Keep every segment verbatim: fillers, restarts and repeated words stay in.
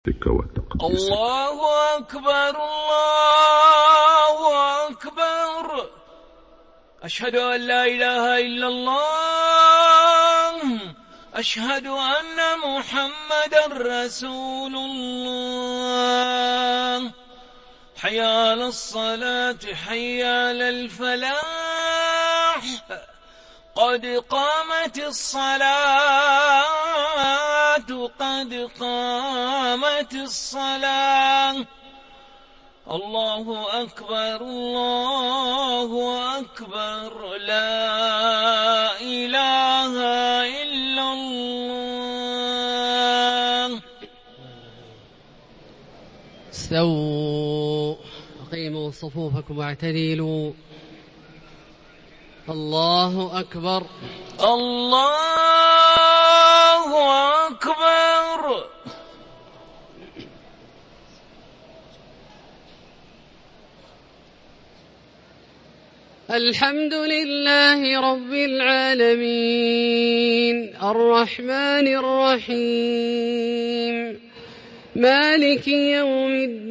الله أكبر الله أكبر. أشهد أن لا إله إلا الله. أشهد أن محمدا رسول الله. حي على الصلاة حي على الفلاح. قد قامت الصلاة قد قامت الصلاة. الله أكبر الله أكبر. لا إله إلا الله. استووا أقيموا صفوفكم واعتدلوا. الله أكبر الله أكبر. الحمد لله رب العالمين الرحمن الرحيم مالك يوم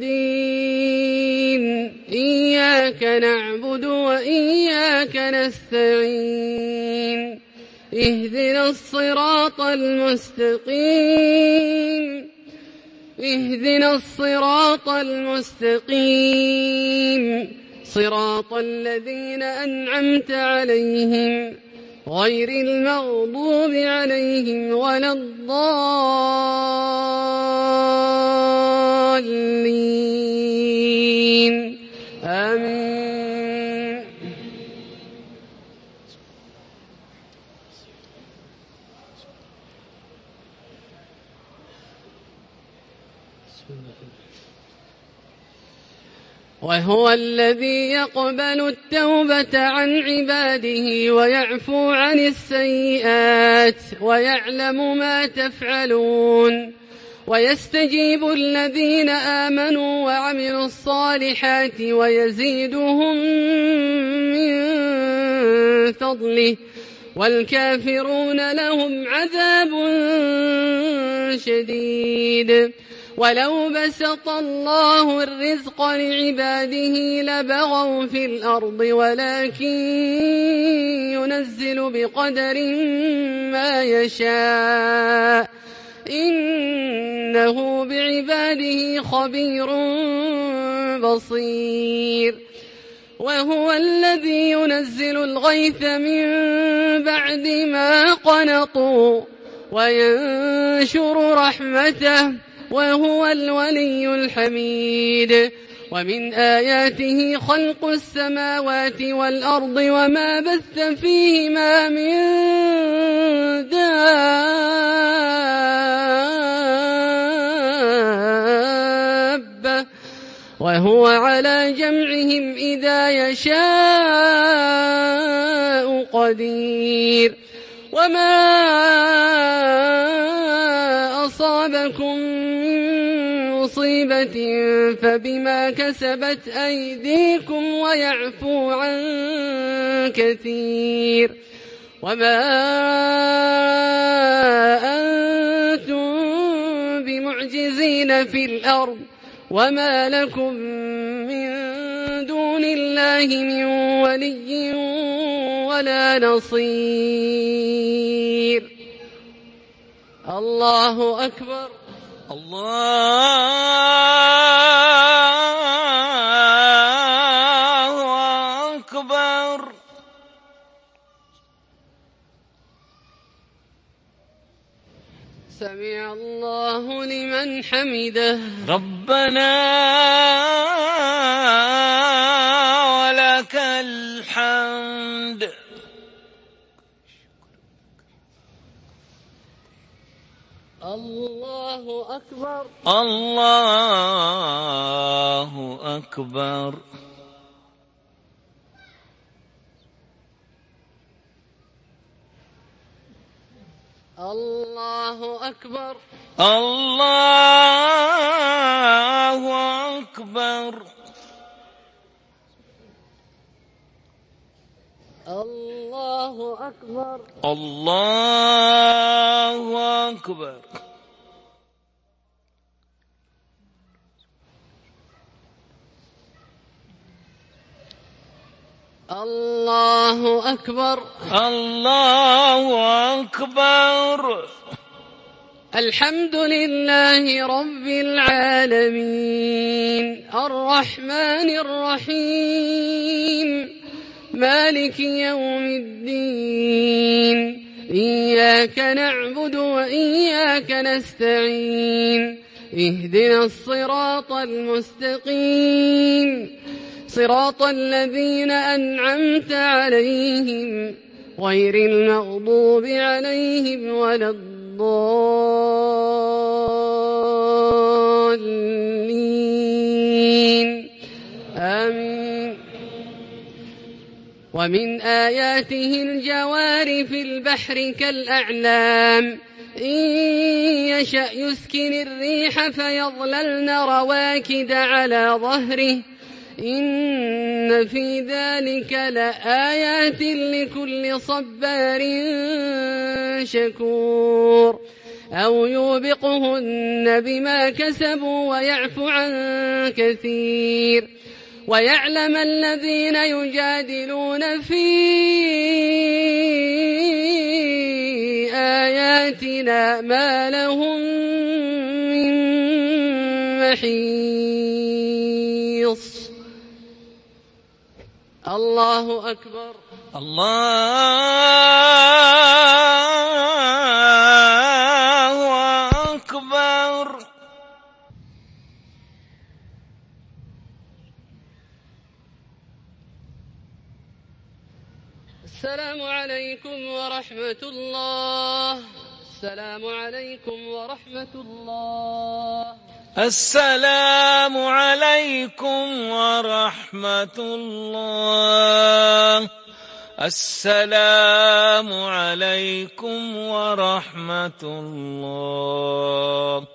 الدين. إياك نعبد وإياك نستعين. اهدنا الصراط المستقيم اهدنا الصراط المستقيم صراط الذين أنعمت عليهم غير المغضوب عليهم ولا الضالين. آمين. وهو الذي يقبل التوبة عن عباده ويعفو عن السيئات ويعلم ما تفعلون ويستجيب الذين آمنوا وعملوا الصالحات ويزيدهم من فضله والكافرون لهم عذاب شديد. ولو بسط الله الرزق لعباده لبغوا في الأرض ولكن ينزل بقدر ما يشاء إنه بعباده خبير بصير. وهو الذي ينزل الغيث من بعد ما قنطوا وينشر رحمته وهو الولي الحميد. ومن آياته خلق السماوات والأرض وما بث فيهما من دابة وهو على جمعهم إذا يشاء قدير. وما أصابكم من مصيبة فبما كسبت أيديكم ويعفو عن كثير. وما أنتم بمعجزين في الأرض وما لكم من دون الله من ولي ولا نصير. الله أكبر الله أكبر. سمع الله لمن حمده. ربنا ولك الحمد. الله أكبر الله أكبر. الله أكبر الله أكبر. الله أكبر الله أكبر. الله أكبر. الله أكبر. الحمد لله رب العالمين الرحمن الرحيم مالك يوم الدين إياك نعبد وإياك نستعين اهدنا الصراط المستقيم صراط الذين أنعمت عليهم غير المغضوب عليهم ولا الضالين آمين. ومن آياته الجوار في البحر كالأعلام إن يشأ يسكن الريح فيظللن رواكد على ظهره إن في ذلك لآيات لكل صبار شكور أو يوبقهن بما كسبوا ويعفو عن كثير ويعلم الذين يجادلون في آياتنا ما لهم من محيص. الله أكبر. الله أكبر. السلام عليكم ورحمة الله. السلام عليكم ورحمة الله. السلام عليكم ورحمة الله. السلام عليكم ورحمة الله.